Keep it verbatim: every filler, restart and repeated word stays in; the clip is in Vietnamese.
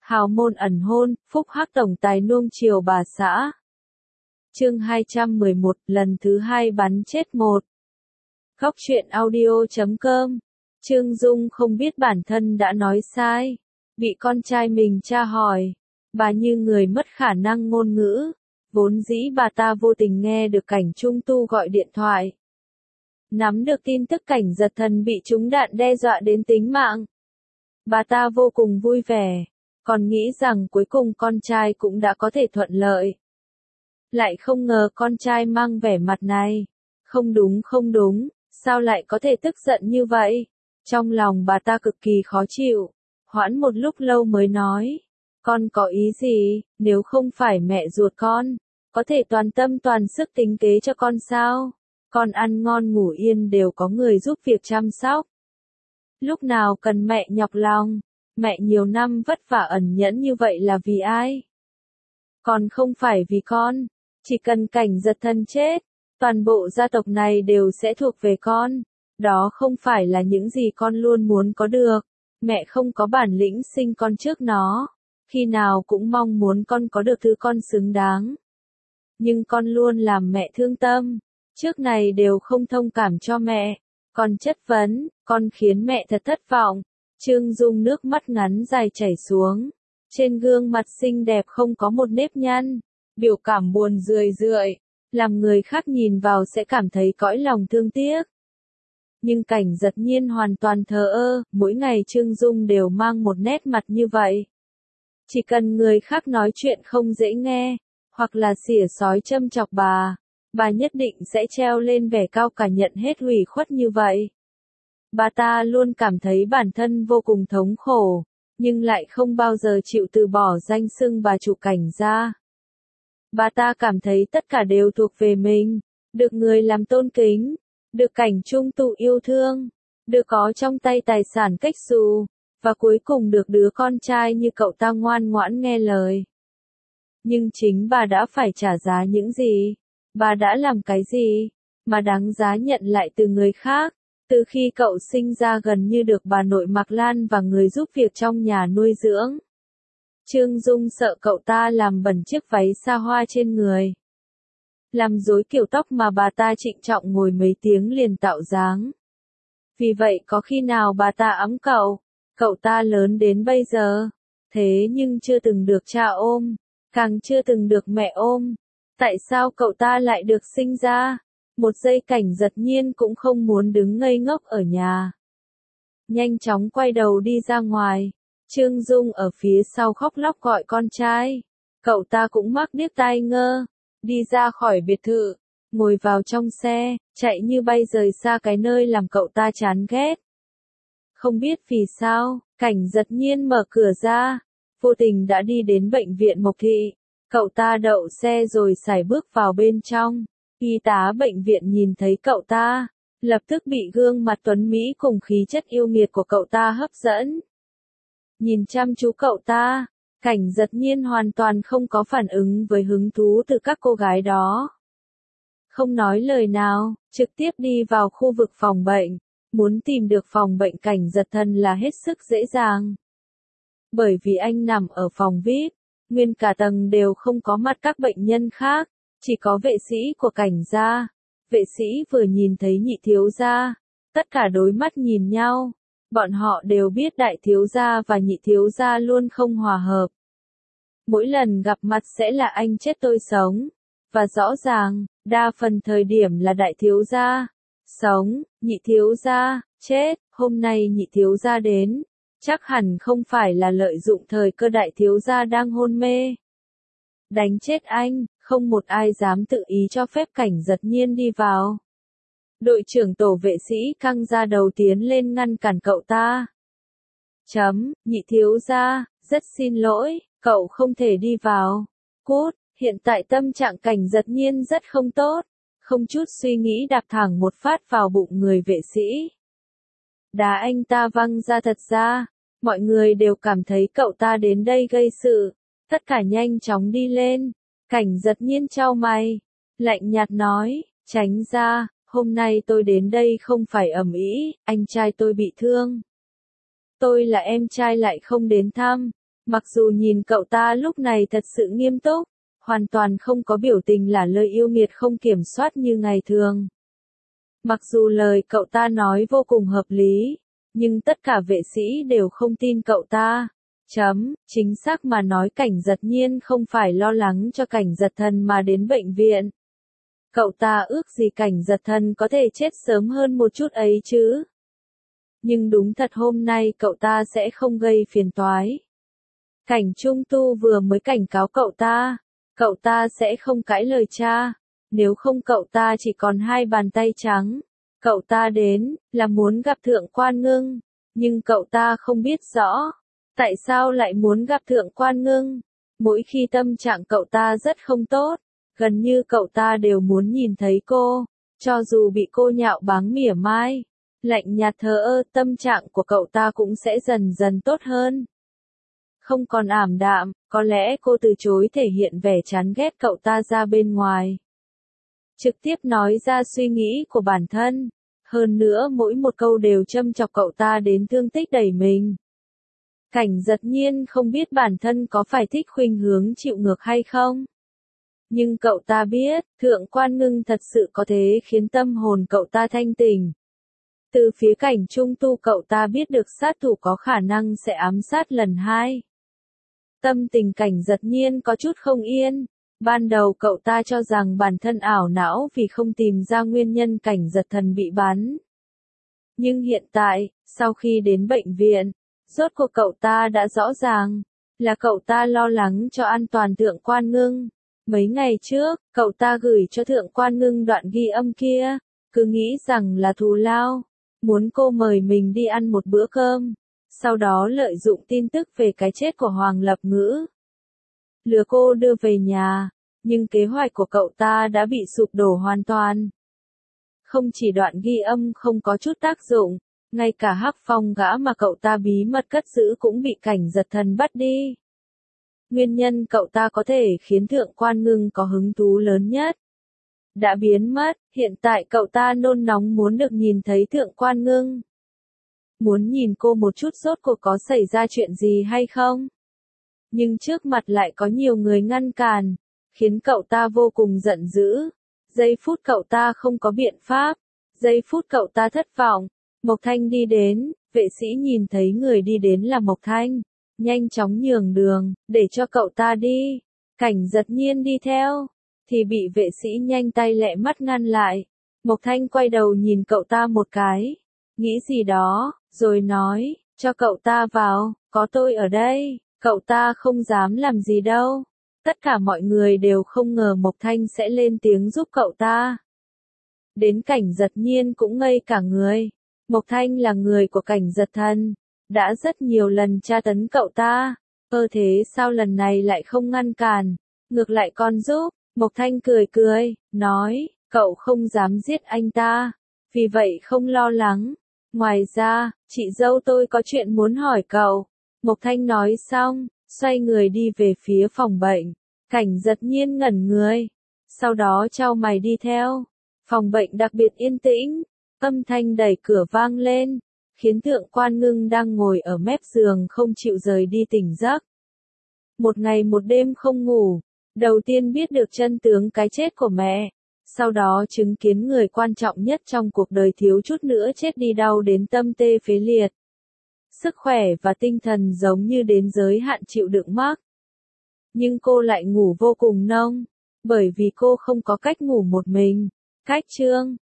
Hào môn ẩn hôn, phúc hắc tổng tài nuông chiều bà xã. Chương hai trăm mười một, lần thứ hai bắn chết một. Góc truyện audio chấm com. Trương Dung không biết bản thân đã nói sai, bị con trai mình tra hỏi. Bà như người mất khả năng ngôn ngữ, vốn dĩ bà ta vô tình nghe được Cảnh Trung Tu gọi điện thoại. Nắm được tin tức Cảnh Giật Thần bị trúng đạn đe dọa đến tính mạng. Bà ta vô cùng vui vẻ, còn nghĩ rằng cuối cùng con trai cũng đã có thể thuận lợi. Lại không ngờ con trai mang vẻ mặt này. Không đúng không đúng, sao lại có thể tức giận như vậy? Trong lòng bà ta cực kỳ khó chịu, hoãn một lúc lâu mới nói. Con có ý gì, nếu không phải mẹ ruột con, có thể toàn tâm toàn sức tính kế cho con sao? Con ăn ngon ngủ yên đều có người giúp việc chăm sóc. Lúc nào cần mẹ nhọc lòng, mẹ nhiều năm vất vả ẩn nhẫn như vậy là vì ai? Còn không phải vì con, chỉ cần Cảnh Giật Thần chết, toàn bộ gia tộc này đều sẽ thuộc về con. Đó không phải là những gì con luôn muốn có được. Mẹ không có bản lĩnh sinh con trước nó, khi nào cũng mong muốn con có được thứ con xứng đáng. Nhưng con luôn làm mẹ thương tâm, trước này đều không thông cảm cho mẹ, con chất vấn, con khiến mẹ thật thất vọng. Trương Dung nước mắt ngắn dài chảy xuống, trên gương mặt xinh đẹp không có một nếp nhăn, biểu cảm buồn rười rượi, làm người khác nhìn vào sẽ cảm thấy cõi lòng thương tiếc. Nhưng Cảnh Giật Nhiên hoàn toàn thờ ơ, mỗi ngày Trương Dung đều mang một nét mặt như vậy. Chỉ cần người khác nói chuyện không dễ nghe, hoặc là xỉa xói châm chọc bà, bà nhất định sẽ treo lên vẻ cao cả nhận hết ủy khuất như vậy. Bà ta luôn cảm thấy bản thân vô cùng thống khổ, nhưng lại không bao giờ chịu từ bỏ danh xưng bà chủ Cảnh gia. Bà ta cảm thấy tất cả đều thuộc về mình, được người làm tôn kính, được Cảnh Trung Tu yêu thương, được có trong tay tài sản cách xù, và cuối cùng được đứa con trai như cậu ta ngoan ngoãn nghe lời. Nhưng chính bà đã phải trả giá những gì? Bà đã làm cái gì mà đáng giá nhận lại từ người khác? Từ khi cậu sinh ra gần như được bà nội Mạc Lan và người giúp việc trong nhà nuôi dưỡng. Trương Dung sợ cậu ta làm bẩn chiếc váy xa hoa trên người, làm rối kiểu tóc mà bà ta trịnh trọng ngồi mấy tiếng liền tạo dáng. Vì vậy có khi nào bà ta ẵm cậu, cậu ta lớn đến bây giờ, thế nhưng chưa từng được cha ôm, càng chưa từng được mẹ ôm. Tại sao cậu ta lại được sinh ra? Một giây Cảnh Giật Nhiên cũng không muốn đứng ngây ngốc ở nhà. Nhanh chóng quay đầu đi ra ngoài. Trương Dung ở phía sau khóc lóc gọi con trai. Cậu ta cũng mắc điếc tai ngơ. Đi ra khỏi biệt thự, ngồi vào trong xe, chạy như bay rời xa cái nơi làm cậu ta chán ghét. Không biết vì sao, Cảnh Giật Nhiên mở cửa ra, vô tình đã đi đến bệnh viện Mộc Thị. Cậu ta đậu xe rồi sải bước vào bên trong. Y tá bệnh viện nhìn thấy cậu ta, lập tức bị gương mặt tuấn mỹ cùng khí chất yêu nghiệt của cậu ta hấp dẫn. Nhìn chăm chú cậu ta, Cảnh Giật Nhiên hoàn toàn không có phản ứng với hứng thú từ các cô gái đó. Không nói lời nào, trực tiếp đi vào khu vực phòng bệnh. Muốn tìm được phòng bệnh Cảnh Giật Thần là hết sức dễ dàng. Bởi vì anh nằm ở phòng vi ai pi, nguyên cả tầng đều không có mặt các bệnh nhân khác, chỉ có vệ sĩ của Cảnh gia. Vệ sĩ vừa nhìn thấy nhị thiếu gia, tất cả đối mắt nhìn nhau. Bọn họ đều biết đại thiếu gia và nhị thiếu gia luôn không hòa hợp. Mỗi lần gặp mặt sẽ là anh chết tôi sống. Và rõ ràng, đa phần thời điểm là đại thiếu gia sống, nhị thiếu gia chết. Hôm nay nhị thiếu gia đến, chắc hẳn không phải là lợi dụng thời cơ đại thiếu gia đang hôn mê. Đánh chết anh, không một ai dám tự ý cho phép Cảnh Giật Nhiên đi vào. Đội trưởng tổ vệ sĩ căng ra đầu tiến lên ngăn cản cậu ta. Chấm, nhị thiếu gia, rất xin lỗi, cậu không thể đi vào. Cút, hiện tại tâm trạng Cảnh Giật Nhiên rất không tốt. Không chút suy nghĩ đạp thẳng một phát vào bụng người vệ sĩ. Đá anh ta văng ra. Thật ra, mọi người đều cảm thấy cậu ta đến đây gây sự. Tất cả nhanh chóng đi lên. Cảnh Giật Nhiên chau mày, lạnh nhạt nói, tránh ra, hôm nay tôi đến đây không phải ầm ĩ, anh trai tôi bị thương. Tôi là em trai lại không đến thăm, Mặc dù nhìn cậu ta lúc này thật sự nghiêm túc, hoàn toàn không có biểu tình là lời yêu nghiệt không kiểm soát như ngày thường. Mặc dù lời cậu ta nói vô cùng hợp lý, nhưng tất cả vệ sĩ đều không tin cậu ta. Chấm, chính xác mà nói Cảnh Giật Nhiên không phải lo lắng cho Cảnh Giật Thần mà đến bệnh viện. Cậu ta ước gì Cảnh Giật Thần có thể chết sớm hơn một chút ấy chứ. Nhưng đúng thật hôm nay cậu ta sẽ không gây phiền toái. Cảnh Trung Tu vừa mới cảnh cáo cậu ta, cậu ta sẽ không cãi lời cha, nếu không cậu ta chỉ còn hai bàn tay trắng. Cậu ta đến, là muốn gặp Thượng Quan Ngưng, nhưng cậu ta không biết rõ, tại sao lại muốn gặp Thượng Quan Ngưng. Mỗi khi tâm trạng cậu ta rất không tốt, gần như cậu ta đều muốn nhìn thấy cô, cho dù bị cô nhạo báng mỉa mai, lạnh nhạt thờ ơ, tâm trạng của cậu ta cũng sẽ dần dần tốt hơn. Không còn ảm đạm, có lẽ cô từ chối thể hiện vẻ chán ghét cậu ta ra bên ngoài. Trực tiếp nói ra suy nghĩ của bản thân, hơn nữa mỗi một câu đều châm chọc cậu ta đến thương tích đẩy mình. Cảnh Giật Nhiên không biết bản thân có phải thích khuynh hướng chịu ngược hay không. Nhưng cậu ta biết, Thượng Quan Ngưng thật sự có thể khiến tâm hồn cậu ta thanh tỉnh. Từ phía Cảnh Trung Tu cậu ta biết được sát thủ có khả năng sẽ ám sát lần hai. Tâm tình Cảnh Giật Nhiên có chút không yên. Ban đầu cậu ta cho rằng bản thân ảo não vì không tìm ra nguyên nhân Cảnh Giật Thần bị bắn. Nhưng hiện tại, sau khi đến bệnh viện, rốt cuộc cậu ta đã rõ ràng, là cậu ta lo lắng cho an toàn Thượng Quan Ngưng. Mấy ngày trước, cậu ta gửi cho Thượng Quan Ngưng đoạn ghi âm kia, cứ nghĩ rằng là thù lao, muốn cô mời mình đi ăn một bữa cơm, sau đó lợi dụng tin tức về cái chết của Hoàng Lập Ngữ, lừa cô đưa về nhà, nhưng kế hoạch của cậu ta đã bị sụp đổ hoàn toàn. Không chỉ đoạn ghi âm không có chút tác dụng, ngay cả Hắc Phong gã mà cậu ta bí mật cất giữ cũng bị Cảnh Giật Thần bắt đi. Nguyên nhân cậu ta có thể khiến Thượng Quan Ngưng có hứng thú lớn nhất đã biến mất, hiện tại cậu ta nôn nóng muốn được nhìn thấy Thượng Quan Ngưng. Muốn nhìn cô một chút rốt cuộc có xảy ra chuyện gì hay không. Nhưng trước mặt lại có nhiều người ngăn cản, khiến cậu ta vô cùng giận dữ. Giây phút cậu ta không có biện pháp, giây phút cậu ta thất vọng, Mộc Thanh đi đến, vệ sĩ nhìn thấy người đi đến là Mộc Thanh, nhanh chóng nhường đường, để cho cậu ta đi. Cảnh Giật Nhiên đi theo, thì bị vệ sĩ nhanh tay lẹ mắt ngăn lại. Mộc Thanh quay đầu nhìn cậu ta một cái, nghĩ gì đó, rồi nói, cho cậu ta vào, có tôi ở đây, cậu ta không dám làm gì đâu. Tất cả mọi người đều không ngờ Mộc Thanh sẽ lên tiếng giúp cậu ta. Đến Cảnh Giật Nhiên cũng ngây cả người. Mộc Thanh là người của Cảnh Giật Thần, đã rất nhiều lần tra tấn cậu ta, ơ thế sao lần này lại không ngăn cản, ngược lại còn giúp. Mộc Thanh cười cười, nói, cậu không dám giết anh ta, vì vậy không lo lắng. Ngoài ra, chị dâu tôi có chuyện muốn hỏi cậu. Mộc Thanh nói xong, xoay người đi về phía phòng bệnh. Cảnh Giật Nhiên ngẩn người, sau đó chau mày đi theo. Phòng bệnh đặc biệt yên tĩnh, âm thanh đẩy cửa vang lên, khiến Thượng Quan Ngưng đang ngồi ở mép giường không chịu rời đi tỉnh giấc. Một ngày một đêm không ngủ, đầu tiên biết được chân tướng cái chết của mẹ, sau đó chứng kiến người quan trọng nhất trong cuộc đời thiếu chút nữa chết đi đau đến tâm tê phế liệt. Sức khỏe và tinh thần giống như đến giới hạn chịu đựng mắc. Nhưng cô lại ngủ vô cùng nông, bởi vì cô không có cách ngủ một mình. Cách chương